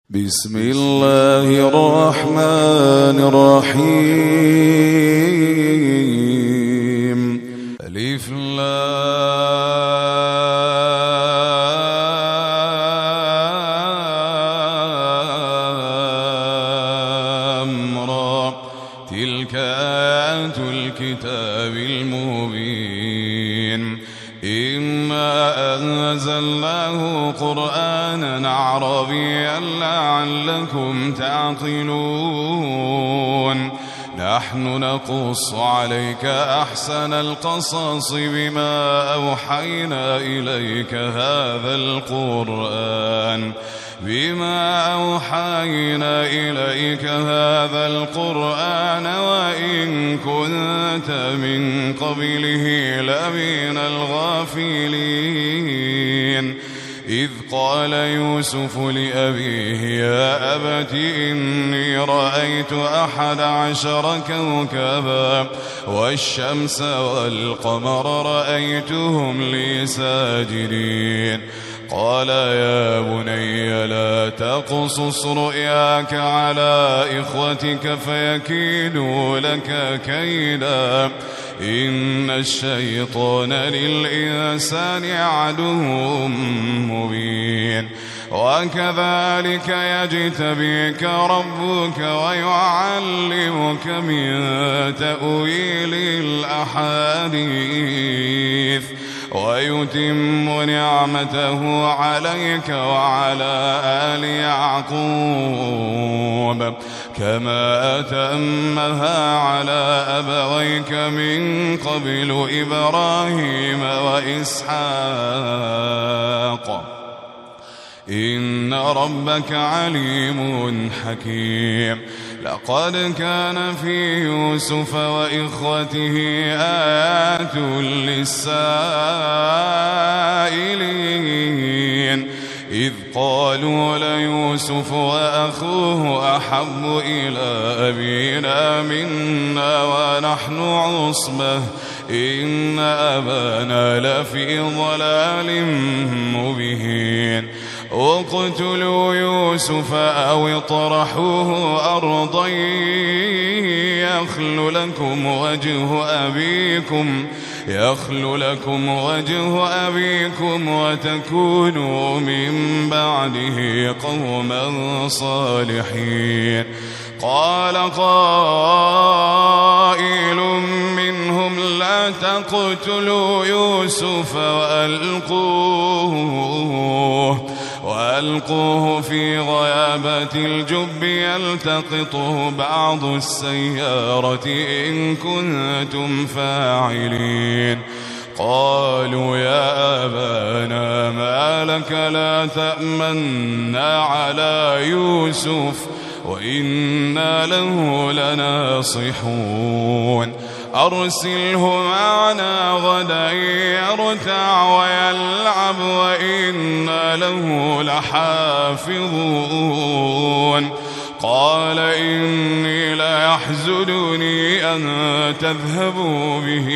بسم الله الرحمن الرحيم. ألف لام را تلك آيات الكتاب المبين. إنا أنزلناه قرآنا عربيا لعلكم تعقلون. نحن نقص عليك أحسن القصص بما أوحينا إليك هذا القرآن وإن كنت من قبله لمن الغافلين. إذ قال يوسف لأبيه يا أبت إني رأيت 11 كوكبا والشمس والقمر رأيتهم لي ساجدين. قال يا بني لا تقصص رؤياك على إخوتك فيكيدوا لك كيدا إن الشيطان للإنسان عدو مبين. وكذلك يجتبيك ربك ويعلمك من تأويل الأحاديث ويتم نعمته عليك وعلى آل يعقوب كما أتمها على أبويك من قبل إبراهيم وإسحاق إن ربك عليم حكيم. لقد كان في يوسف وإخوته آيات للسائلين إذ قالوا ليوسف وأخوه أحب إلى أبينا منا ونحن عصبة إن أبانا لفي ضلال مبين. اقتلوا يوسف أو اطرحوه أرضا يخل لكم وجه أبيكم وتكونوا من بعده قوما صالحين. قال قائل منهم لا تقتلوا يوسف وألقوه في غيابة الجب يلتقطه بعض السيارة إن كنتم فاعلين. قالوا يا أبانا ما لك لا تأمنا على يوسف وإنا له لناصحون. أرسله معنا غدا يرتع ويلعب وإنا له لحافظون. قال إني ليحزنني أن تذهبوا به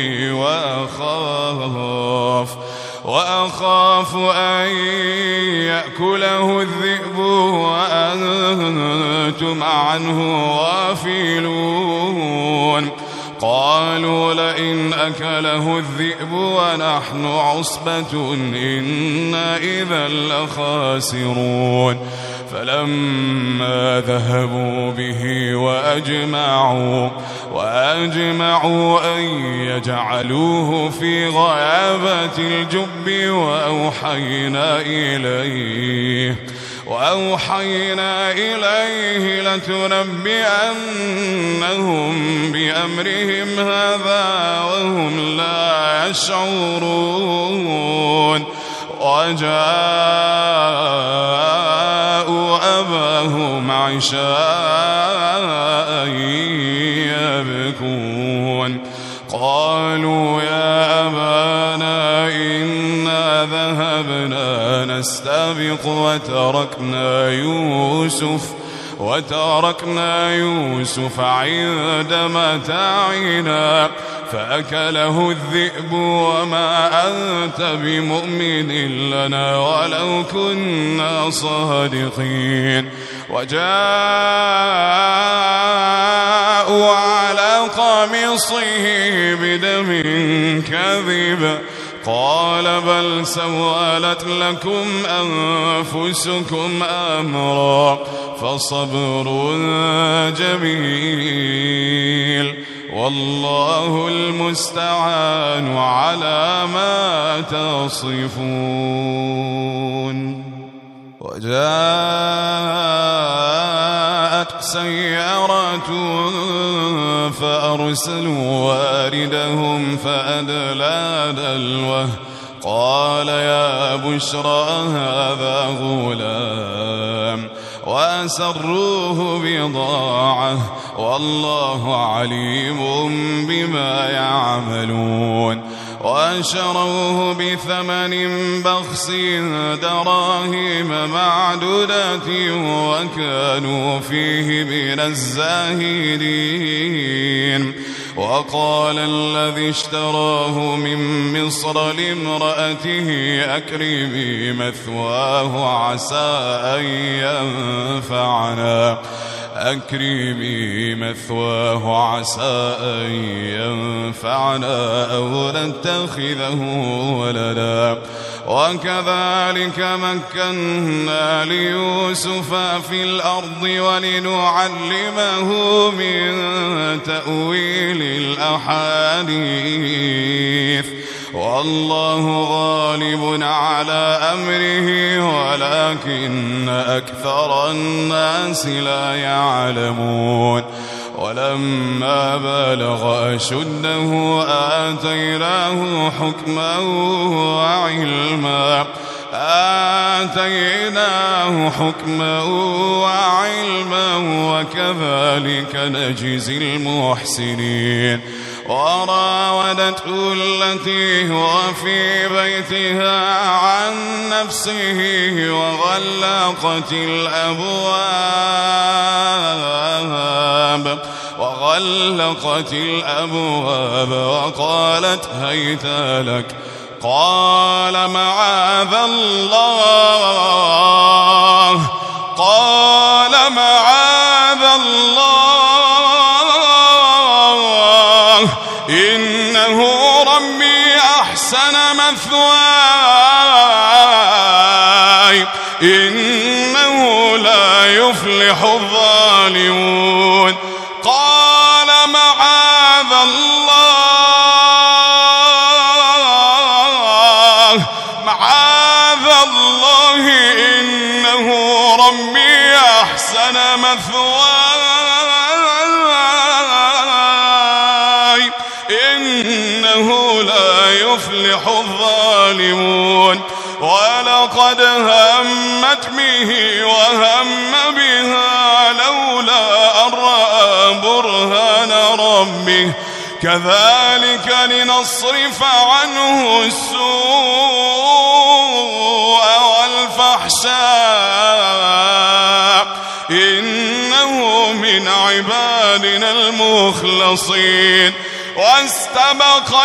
وأخاف أن يأكله الذئب وأنتم عنه غافلون. قالوا لئن أكله الذئب ونحن عصبة إنا إذا لخاسرون. فلما ذهبوا به وأجمعوا أن يجعلوه في غيابة الجب وأوحينا إليه لتنبئنهم بأمرهم هذا وهم لا يشعرون. وجاءوا أباهم عشاء يبكون. قالوا يا أبانا إنا ذهبنا نستبق وتركنا يوسف عند متاعنا فأكله الذئب وما أنت بمؤمن لنا ولو كنا صادقين وجاءوا على قميصه بدم كذب قال بل سولت لكم أنفسكم أمرا فصبر جميل والله المستعان على ما تصفون. وجاءت سيارة فأرسلوا واردهم فأدلى دلوه قال يا بشرى هذا غلام وأسروه بضاعة والله عليم بما يعملون وشروه بثمن بخس دراهم معدودة وكانوا فيه من الزاهدين. وقال الذي اشتراه من مصر لامرأته أكرمي مثواه عسى أن ينفعنا أو نتخذه ولدا. وكذلك مكنا ليوسف في الأرض ولنعلمه من تأويل الأحاديث والله غالب على أمره ولكن أكثر الناس لا يعلمون. ولما بلغ أشده آتيناه حكما وعلما وكذلك نجزي المحسنين. وراودته التي هو في بيتها عن نفسه وغلقت الأبواب وقالت هيت لك قال معاذ الله إنه ربي أحسن مثواي إنه لا يفلح الظالمون. قال معاذ الله إنه ربي أحسن مثواي إنه لا يفلح الظالمون. ولقد همت به وهم بها لولا أن رأى برهان ربه كذلك لنصرف عنه السوء والفحشاء إنه من عبادنا المخلصين. واستبق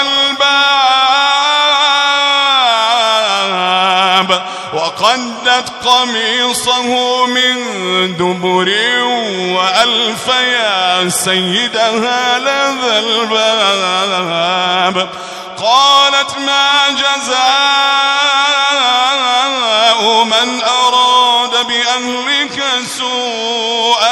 الباب وقدت قميصه من دبر وألف يا سيدها لدى الباب قالت ما جزاء من أراد بأهلك سوءا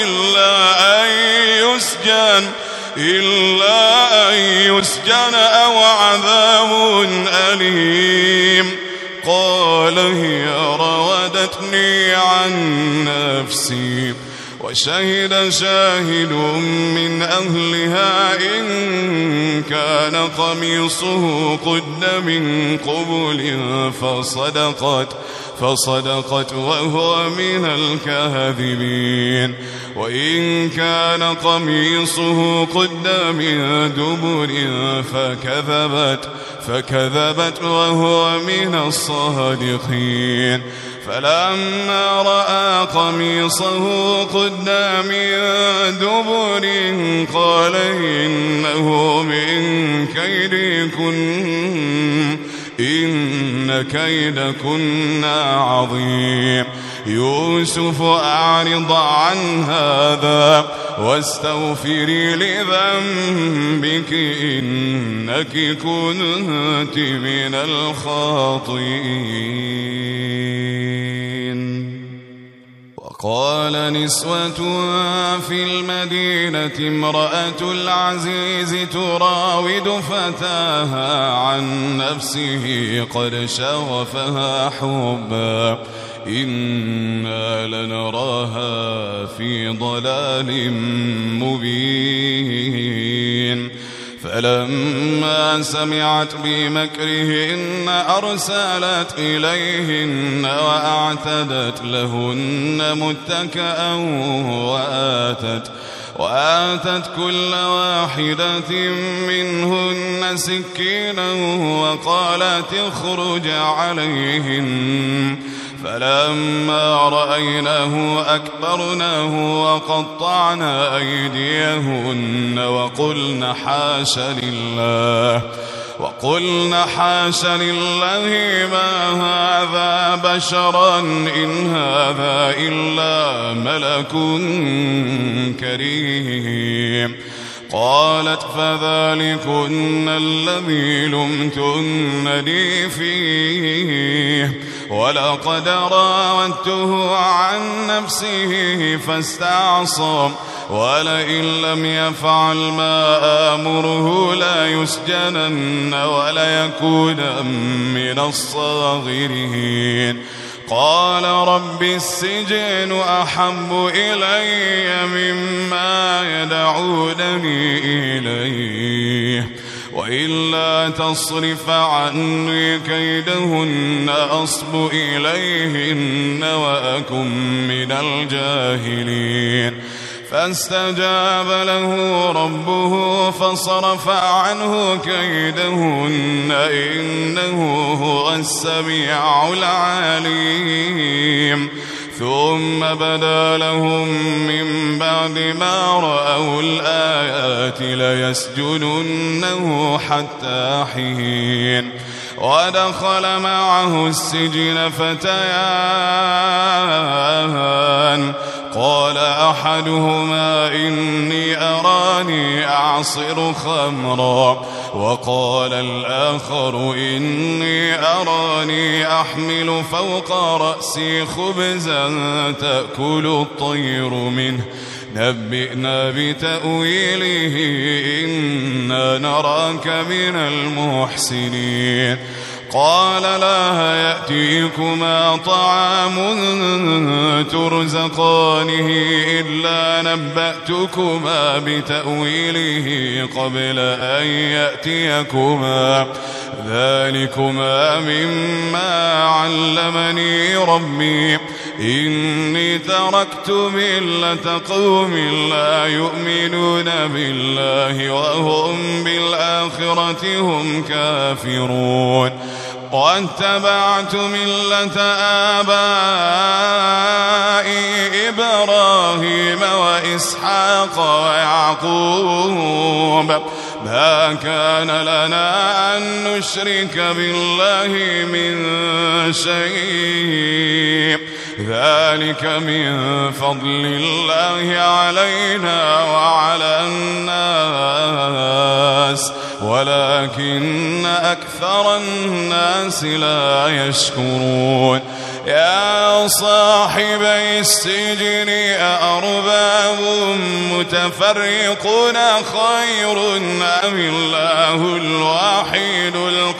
إلا أن يسجن أو عذاب أليم. قال هي راودتني عن نفسي وشهد شاهد من أهلها إن كان قميصه قد من قبل فصدقت وهو من الكاذبين. وإن كان قميصه قد من دبر فكذبت وهو من الصادقين. فلما رأى قميصه قد من دبر قال إنه من كيدكن إن كيدكن عظيم. يوسف أعرض عن هذا واستغفري لذنبك إنك كنت من الخاطئين. وقال نسوة في المدينة امرأة العزيز تراود فتاها عن نفسه قد شغفها حبا إنا لنراها في ضلال مبين. فلما سمعت بمكرهن أرسلت إليهن وأعتدت لهن متكئا وآتت كل واحدة منهن سكينا وقالت اخرج عليهن. فلما رأيناه أكبرناه وقطعنا أيديهن وقلن حاش لله ما هذا بشرا إن هذا إلا ملك كريم. قالت فذلكن الذي لمتنني فيه ولقد راودته عن نفسه فاستعصى ولئن لم يفعل ما آمره لا يسجنن وليكون من الصاغرين. قال رب السجن أحب إلي مما يدعونني إليه وإلا تصرف عني كيدهن أصب إليهن وأكن من الجاهلين. فاستجاب له ربه فصرف عنه كيدهن إنه هو السميع العليم. ثم بدا لهم من بعد ما رأوا الآيات ليسجننه حتى حين. ودخل معه السجن فتيان قال أحدهما إني أراني أعصر خمرا وقال الآخر إني أراني أحمل فوق رأسي خبزا تأكل الطير منه نبئنا بتأويله إنا نراك من المحسنين. قال لا يأتيكما طعام ترزقانه إلا نبأتكما بتأويله قبل أن يأتيكما ذلكما مما علمني ربي إني تركت ملة قوم لا يؤمنون بالله وهم بالآخرة هم كافرون واتبعت ملة آبائي إبراهيم وإسحاق ويعقوب ما كان لنا أن نشرك بالله من شيء ذلك من فضل الله علينا وعلى الناس ولكن أكثر الناس لا يشكرون. يا صاحبي السجن أأرباب متفرقون خير أم الله الواحد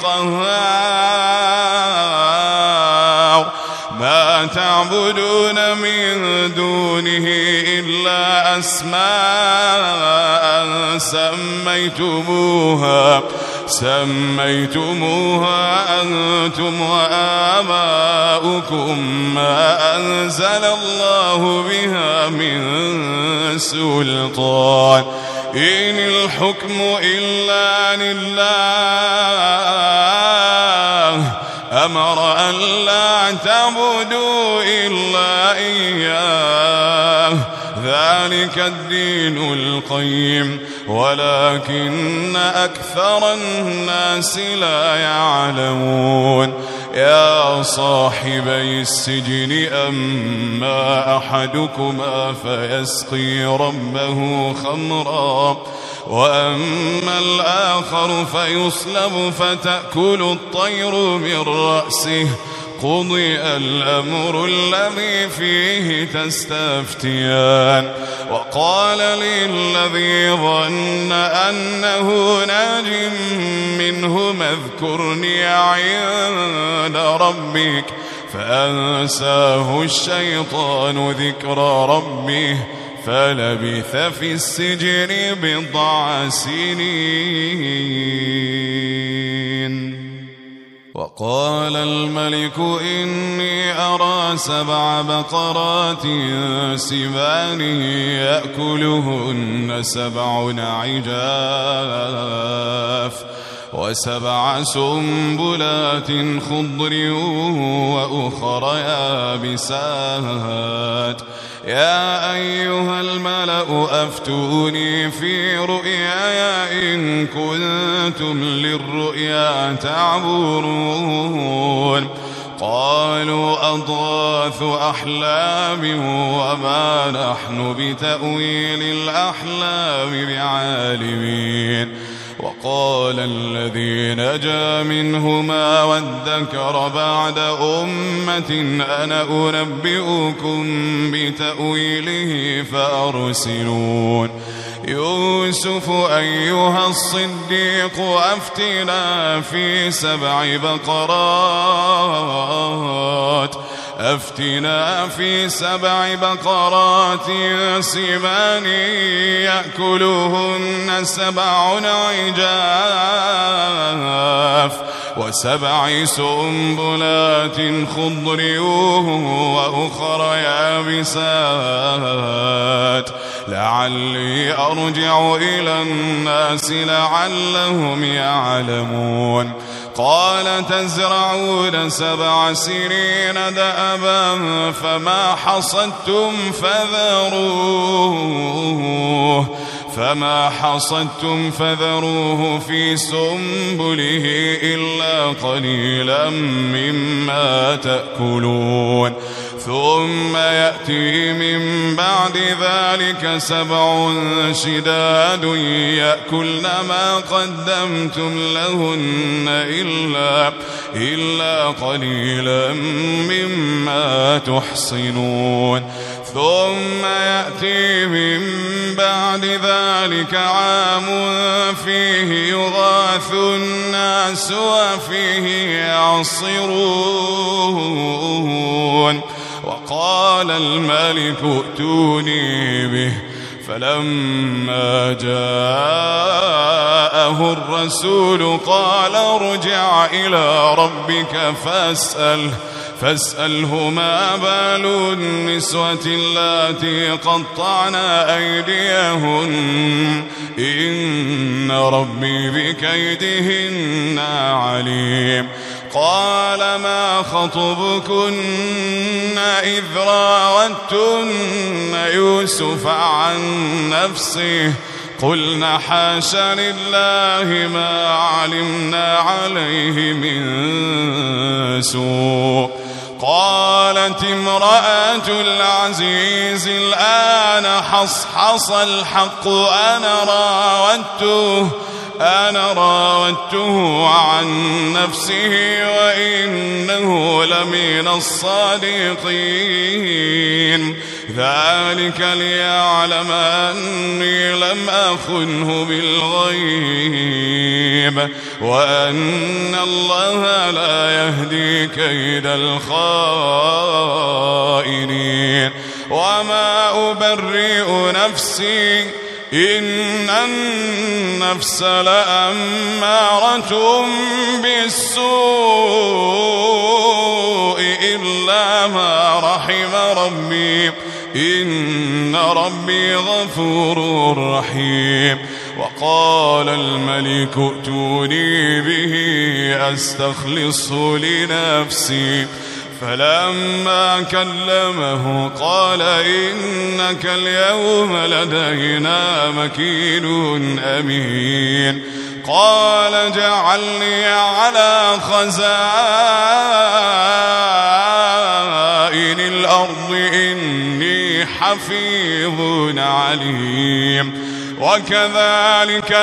القهار ما تعبدون من دونه إلا أسماء سميتموها أنتم وآباؤكم ما أنزل الله بها من سلطان إن الحكم إلا لله أمر أن لا تعبدوا إلا إياه ذلك الدين القيم ولكن أكثر الناس لا يعلمون يا صاحبي السجن أما أحدكما فيسقي ربه خمرا وأما الآخر فيصلب فتأكل الطير من رأسه قضي الأمر الذي فيه تستفتيان وقال للذي ظن أنه ناج منهما اذكرني عند ربك فأنساه الشيطان ذكر ربه فلبث في السجن بضع سنين. وقال الملك إني أرى 7 بقرات سمان يأكلهن 7 عجاف و7 سنبلات خضر وأخر يابسات يا أيها الملأ أفتوني في رؤياي إن كنتم للرؤيا تعبرون قالوا أضغاث أحلام وما نحن بتأويل الأحلام بعالمين. وقال الذي نجا منهما وادكر بعد أمة أنا أنبئكم بتأويله فأرسلون يوسف أيها الصديق أفتنا في 7 بقرات سمان يأكلهن 7 عجاف و7 سنبلات خضر وأخر يابسات لعلي أرجع إلى الناس لعلهم يعلمون. قال تزرعون 7 سنين دأبا فما حصدتم فذروه في سنبله إلا قليلا مما تأكلون ثم يأتي من بعد ذلك 7 شداد يأكلن ما قدمتم لهن إلا قليلا مما تحصنون ثم يأتي من بعد ذلك عام فيه يغاث الناس وفيه يعصرون وقال الملك ائتوني به فلما جاءه الرسول قال ارجع إلى ربك فاسأله ما بال النسوة اللاتي قطعن أيديهن إن ربي بكيدهن عليم. قال ما خطبكن إذ راوتن يوسف عن نفسه قلنا حاش لله ما علمنا عليه من سوء. قالت امرأة العزيز الآن حصحص الحق أنا راودته عن نفسه وإنه لمن الصادقين ذلك ليعلم أني لم أخنه بالغيب وأن الله لا يهدي كيد الخائنين. وما أبرئ نفسي إن النفس لأمارة بالسوء إلا ما رحم ربي إن ربي غفور رحيم. وقال الملك ائتوني به أستخلصه لنفسي فلما كلمه قال إنك اليوم لدينا مكين أمين قال اجعلني على خزائن الأرض إني حفيظ عليم وكذلك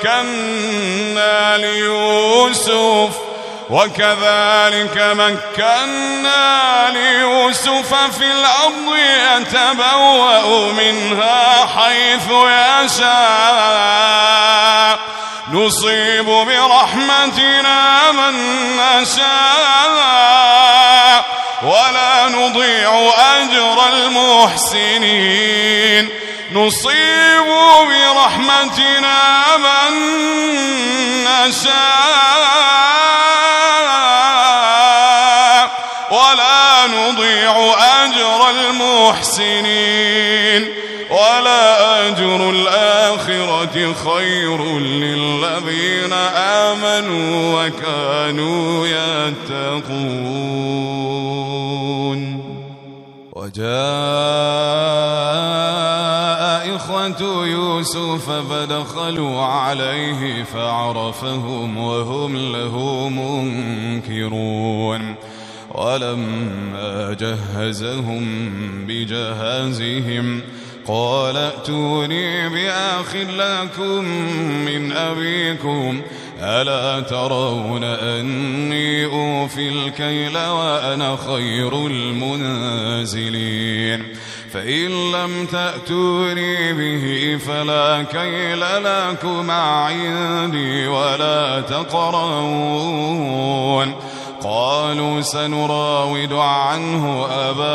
مكنا ليوسف في الأرض يتبوأ منها حيث يشاء نصيب برحمتنا من نشاء ولا نضيع أجر المحسنين نصيب برحمتنا من نشاء ولا نضيع أجر المحسنين ولا أجر الآخرة خير للذين آمنوا وكانوا يتقون وجاء إخوة يوسف فدخلوا عليه فعرفهم وهم له منكرون ولما جهزهم بجهازهم قال ائتوني بأخ لكم من أبيكم ألا ترون أني أوفي الكيل وأنا خير المنزلين فإن لم تأتوني به فلا كيل لكم عندي ولا تقربون قالوا سنراود عنه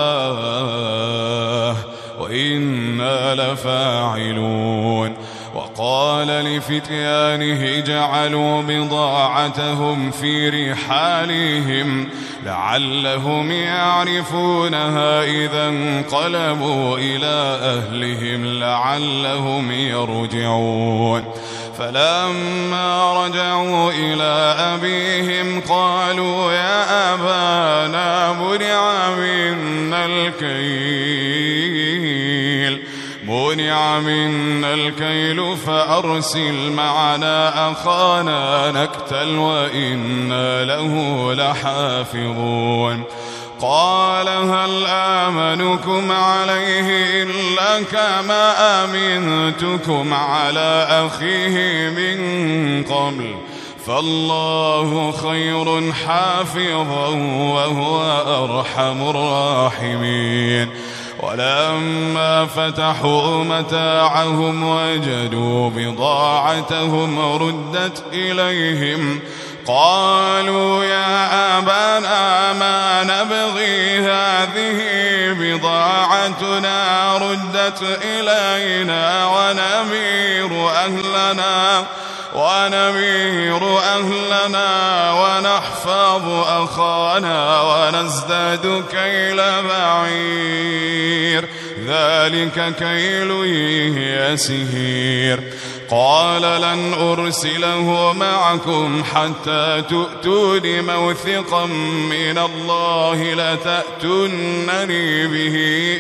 أباه وإنا لفاعلون وقال لفتيانه اجعلوا بضاعتهم في رحالهم لعلهم يعرفونها إذا انقلبوا إلى أهلهم لعلهم يرجعون فلما رجعوا إلى أبيهم قالوا يا أبانا منع منا الكيل فأرسل معنا أخانا نكتل وإنا له لحافظون قال هل آمنكم عليه إلا كما آمنتكم على أخيه من قبل فالله خير حافظا وهو أرحم الراحمين ولما فتحوا متاعهم وجدوا بضاعتهم ردت إليهم قالوا يا أبانا ما نبغي هذه بضاعتنا ردت إلينا ونمير أهلنا ونحفظ أخانا ونزداد كيل بعير ذلك كيل يسير قال لن أرسله معكم حتى تؤتون موثقا من الله لتأتونني به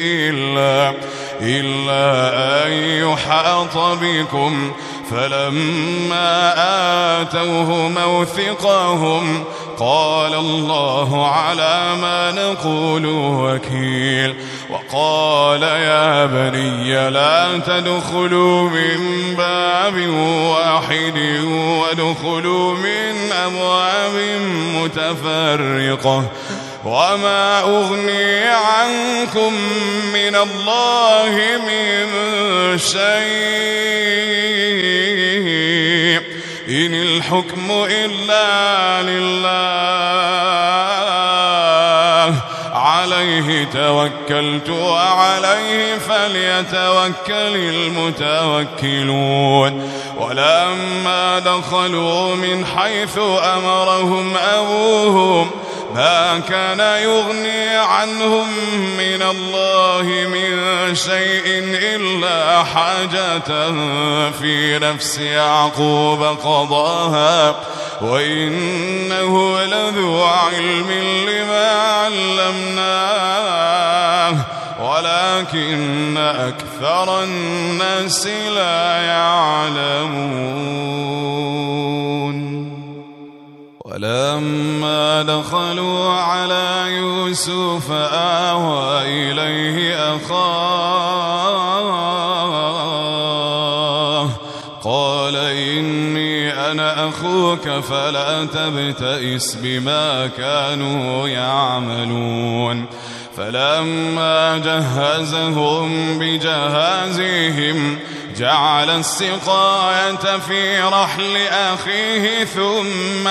إلا أن يحاط بكم فلما آتوه موثقهم قال الله على ما نقول وكيل وقال يا بني لا تدخلوا من باب واحد وادخلوا من أبواب متفرقة وما أغني عنكم من الله من شيء إن الحكم إلا لله عليه توكلت وعليه فليتوكل المتوكلون ولما دخلوا من حيث أمرهم أبوهم ما كان يغني عنهم من الله من شيء إلا حاجة في نفس يعقوب قضاها وإنه لذو علم لما علمناه ولكن أكثر الناس لا يعلمون. ولما دخلوا على يوسف آوى إليه أخاه قال إني أنا أخوك فلا تبتئس بما كانوا يعملون. فلما جهزهم بجهازهم جعل السقاية في رحل أخيه ثم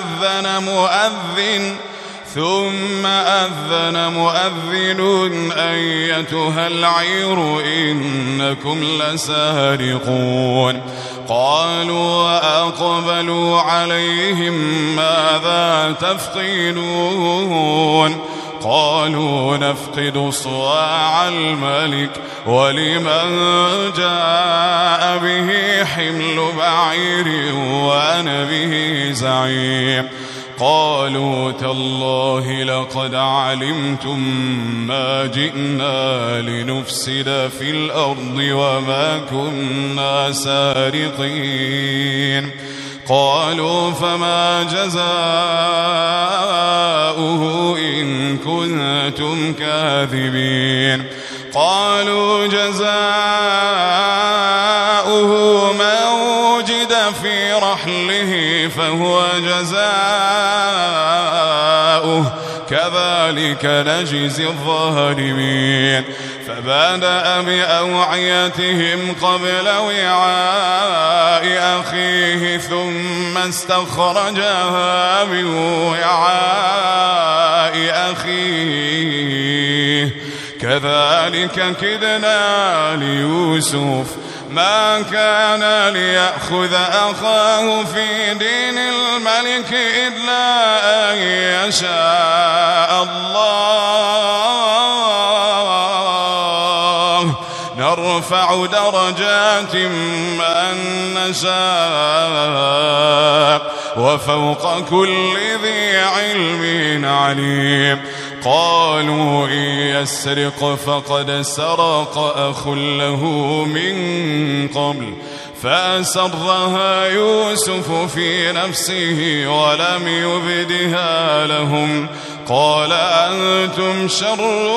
أذن مؤذن أيتها العير إنكم لسارقون. قالوا وأقبلوا عليهم ماذا تفقدون؟ قالوا نفقد صواع الملك ولمن جاء به حمل بعير وأنا به زعيم. قالوا تالله لقد علمتم ما جئنا لنفسد في الأرض وما كنا سارقين. قالوا فما جزاؤه إن كنتم كاذبين؟ قالوا جزاؤه ما وجد في رحله فهو جزاؤه كذلك نجزي الظالمين. فبدأ بأوعيتهم قبل وعاء أخيه ثم استخرجها من وعاء أخيه كذلك كدنا ليوسف ما كان ليأخذ أخاه في دين الملك إلا أن يشاء الله نرفع درجات من نشاء وفوق كل ذي علم عليم. قالوا إن يسرق فقد سرق أخ له من قبل فأسرها يوسف في نفسه ولم يبدها لهم. قال أنتم شر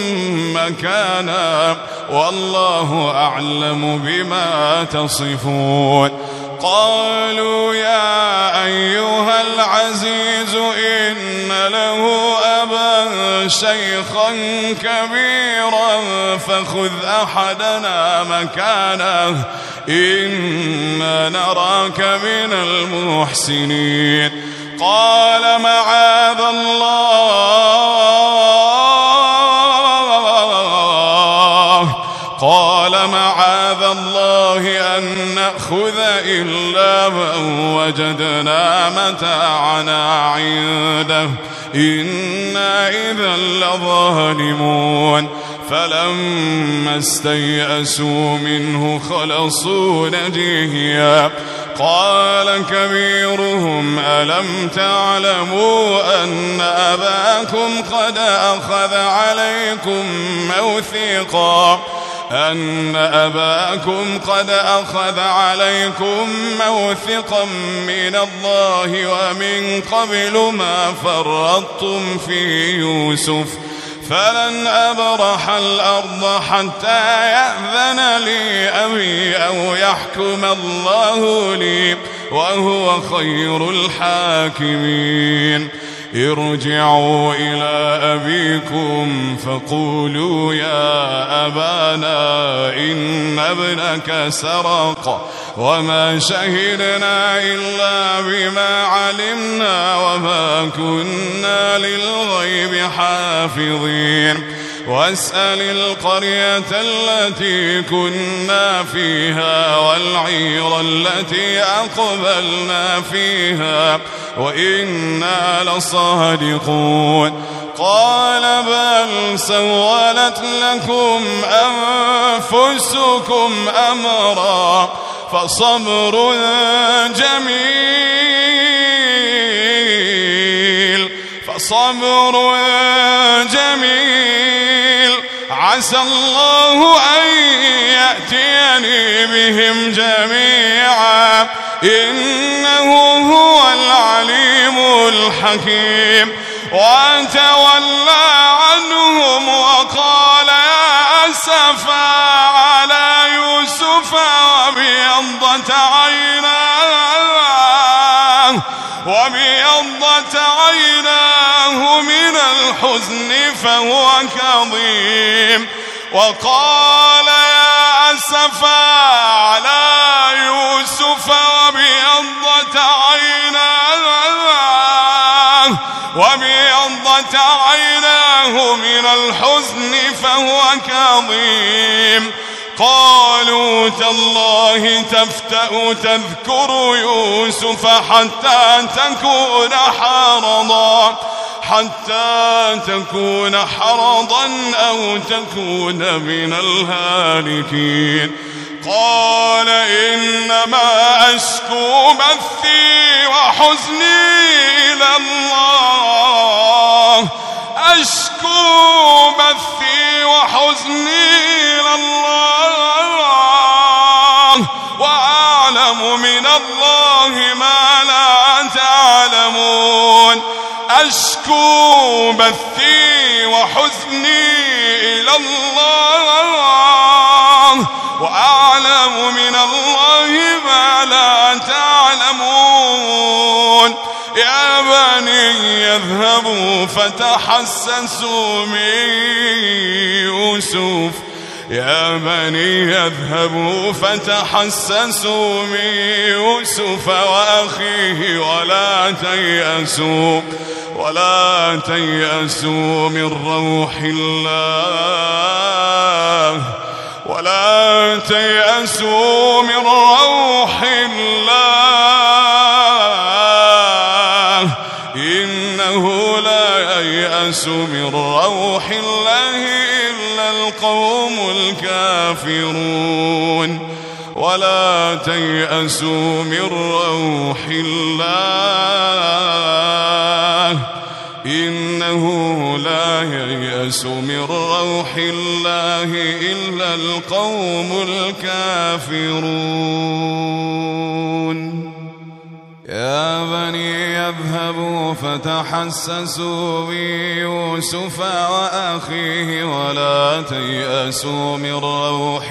مكانا والله أعلم بما تصفون. قالوا يا أيها العزيز إن له أبا شيخا كبيرا فخذ أحدنا مكانه إنا نراك من المحسنين. قال معاذ الله أن نأخذ إلا من وجدنا متاعنا عنده إنا إذا لظالمون. فلما استيأسوا منه خلصوا نجيا. قال كبيرهم ألم تعلموا أن أباكم قد أخذ عليكم موثقا من الله ومن قبل ما فرطتم في يوسف فلن أبرح الأرض حتى يأذن لي أبي أو يحكم الله لي وهو خير الحاكمين. ارجعوا إلى أبيكم فقولوا يا أبانا إن ابنك سرق وما شهدنا إلا بما علمنا وما كنا للغيب حافظين. واسأل القرية التي كنا فيها والعير التي أقبلنا فيها وإنا لصادقون. قال بل سولت لكم أنفسكم أمرا فصبر جميل صبر جميل عسى الله أن يأتيني بهم جميعا إنه هو العليم الحكيم وتولى عنهم وقال يا أسفا على يوسف وابيضت عيناه من الحزن فهو كظيم وقال يا أسفا على يوسف وابيضت عيناه من الحزن فهو كظيم قالوا تالله تفتأ تذكر يوسف حتى تكون حرضا أو تكون من الهالكين قال إنما أشكو بثي وحزني إلى الله وأعلم من الله ما لا تعلمون أشكو بثي وحزني إلى الله وأعلم من الله ما لا تعلمون يا بني يذهبوا فتحسسوا من يوسف وأخيه ولا تيأسوا من روح الله إنه لا ييأس من روح الله إلا القوم الكافرون ولا تيأسوا من روح الله إنه لا ييأس من روح الله إلا القوم الكافرون يا بني يذهبوا فتحسسوا من يوسف وأخيه ولا تيأسوا من روح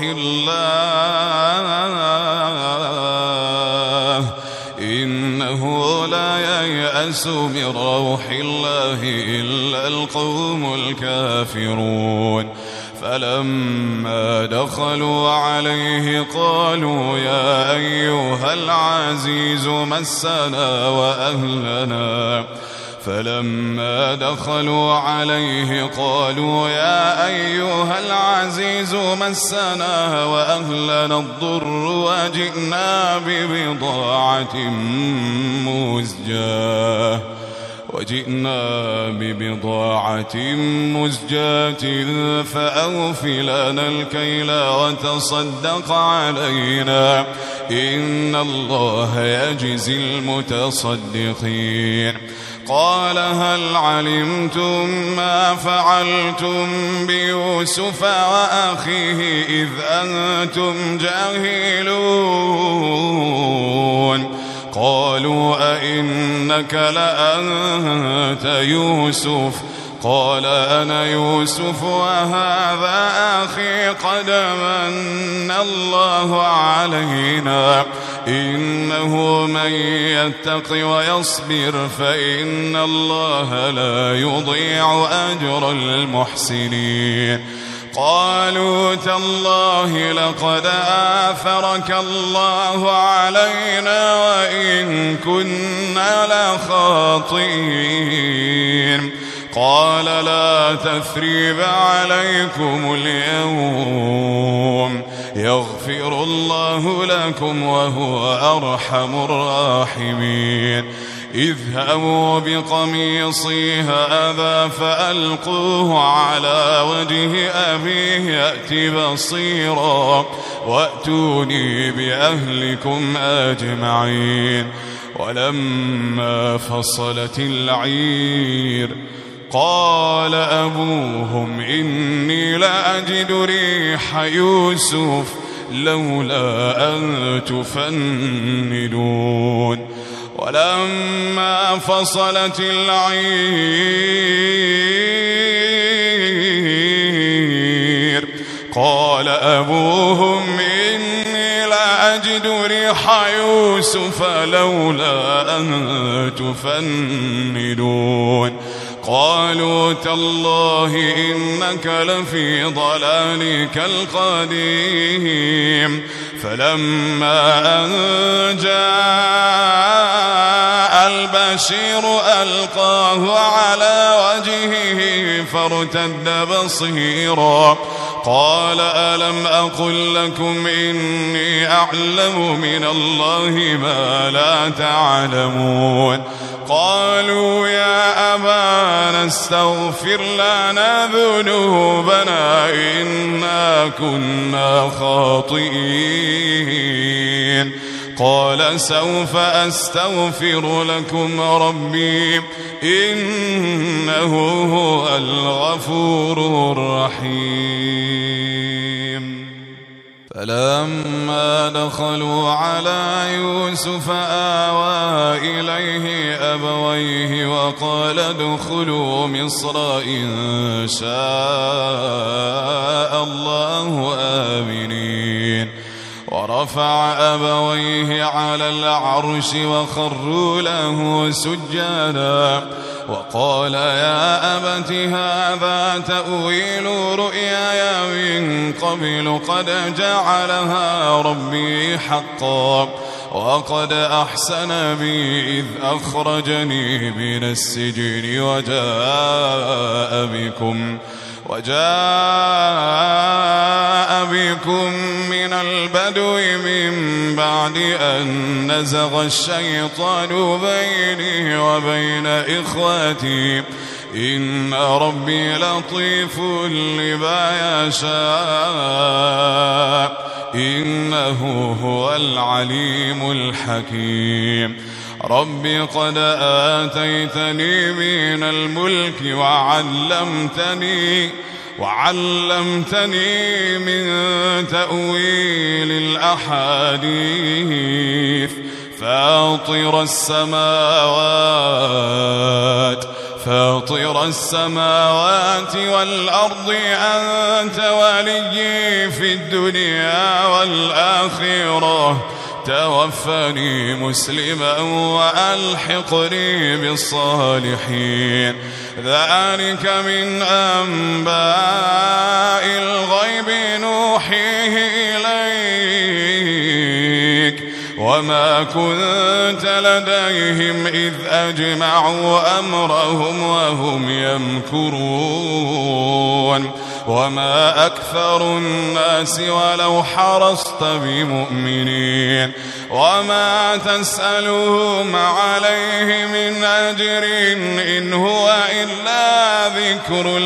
الله إنه لا ييأس من روح الله إلا القوم الكافرون فلما دخلوا عليه قالوا يا أيها العزيز مسنا وأهلنا الضر وجئنا ببضاعة مزجاة فأوف لنا الكيل وتصدق علينا إن الله يجزي المتصدقين قال هل علمتم ما فعلتم بيوسف وأخيه إذ أنتم جاهلون قالوا أئنك لأنت يوسف قال أنا يوسف وهذا أخي قد من الله علينا إنه من يتق ويصبر فإن الله لا يضيع أجر المحسنين قالوا تالله لقد آثرك الله علينا وإن كنا لخاطئين قال لا تثريب عليكم اليوم يغفر الله لكم وهو أرحم الراحمين اذهبوا بقميصي هذا فألقوه على وجه أبيه يأت بصيرا وأتوني بأهلكم أجمعين ولما فصلت العير قال أبوهم إني لأجد ريح يوسف لولا أن تفندون ولما فصلت العير قال أبوهم إني لأجد ريح يوسف لولا أن تفندون قالوا تالله إنك لفي ضلالك القديم فلما أن جاء البشير ألقاه على وجهه فارتد بصيرا قال ألم أقل لكم إني أعلم من الله ما لا تعلمون قالوا يا أبانا استغفر لنا ذنوبنا إنا كنا خاطئين قال سوف أستغفر لكم ربي إنه هو الغفور الرحيم فلما دخلوا على يوسف آوى إليه أبويه وقال ادخلوا مصر إن شاء الله آمنين ورفع أبويه على العرش وخروا له سجدا وقال يا أبت هذا تأويل رؤياي من قبل قد جعلها ربي حقا وقد أحسن بي إذ أخرجني من السجن وجاء بكم من البدو من بعد أن نزغ الشيطان بيني وبين إخوتي إن ربي لطيف لما يشاء إنه هو العليم الحكيم رب قد آتيتني من الملك وعلمتني من تأويل الأحاديث فاطر السماوات والأرض أنت وليي في الدنيا والآخرة توفني مسلما وألحقني بالصالحين ذلك من أنباء الغيب نوحيه إليك وما كنت لديهم إذ أجمعوا أمرهم وهم يمكرون وما أكثر الناس ولو حرصت بمؤمنين وما تسألهم عليه من أجر إن هو إلا ذكر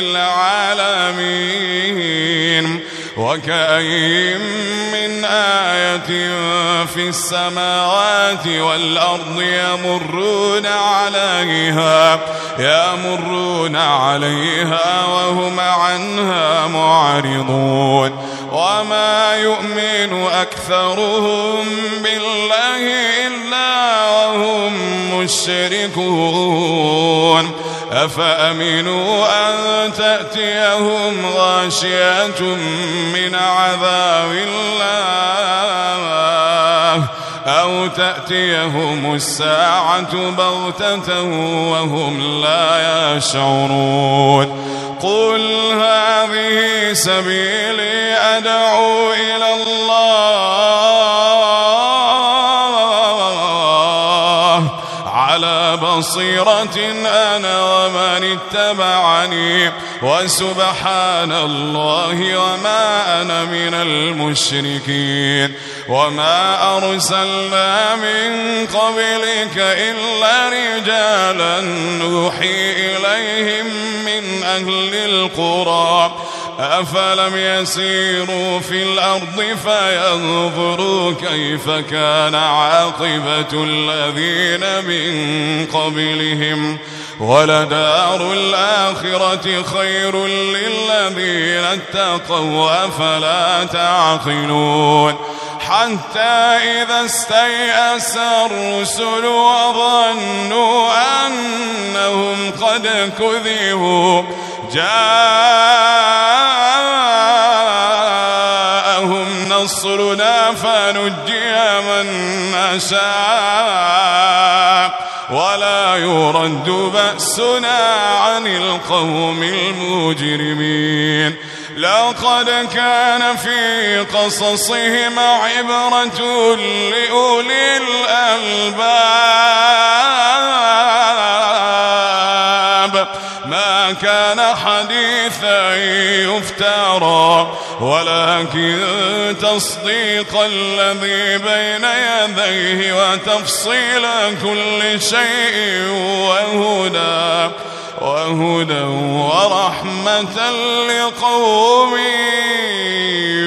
للعالمين وكأين من آية في السماوات والأرض يمرون عليها وهم عنها معرضون وما يؤمن أكثرهم بالله إلا وهم مشركون أفأمنوا أن تأتيهم غاشية من عذاب الله أو تأتيهم الساعة بغتة وهم لا يشعرون قل هذه سبيلي أدعو إلى الله على بصيرة أنا ومن اتبعني وسبحان الله وما أنا من المشركين وما أرسلنا من قبلك إلا رجالا نوحي إليهم من أهل القرى أفلم يسيروا في الأرض فينظروا كيف كان عاقبة الذين من قبلهم ولدار الآخرة خير للذين اتقوا أفلا تعقلون حتى إذا استيأس الرسل وظنوا أنهم قد كذبوا جاءهم نصرنا فنجي من نشاء ولا يرد بأسنا عن القوم المجرمين لقد كان في قصصهم عبرة لأولي الألباب ما كان حديثا يفترى ولكن تصديق الذي بين يديه وتفصيل كل شيء وهدى ورحمة لقوم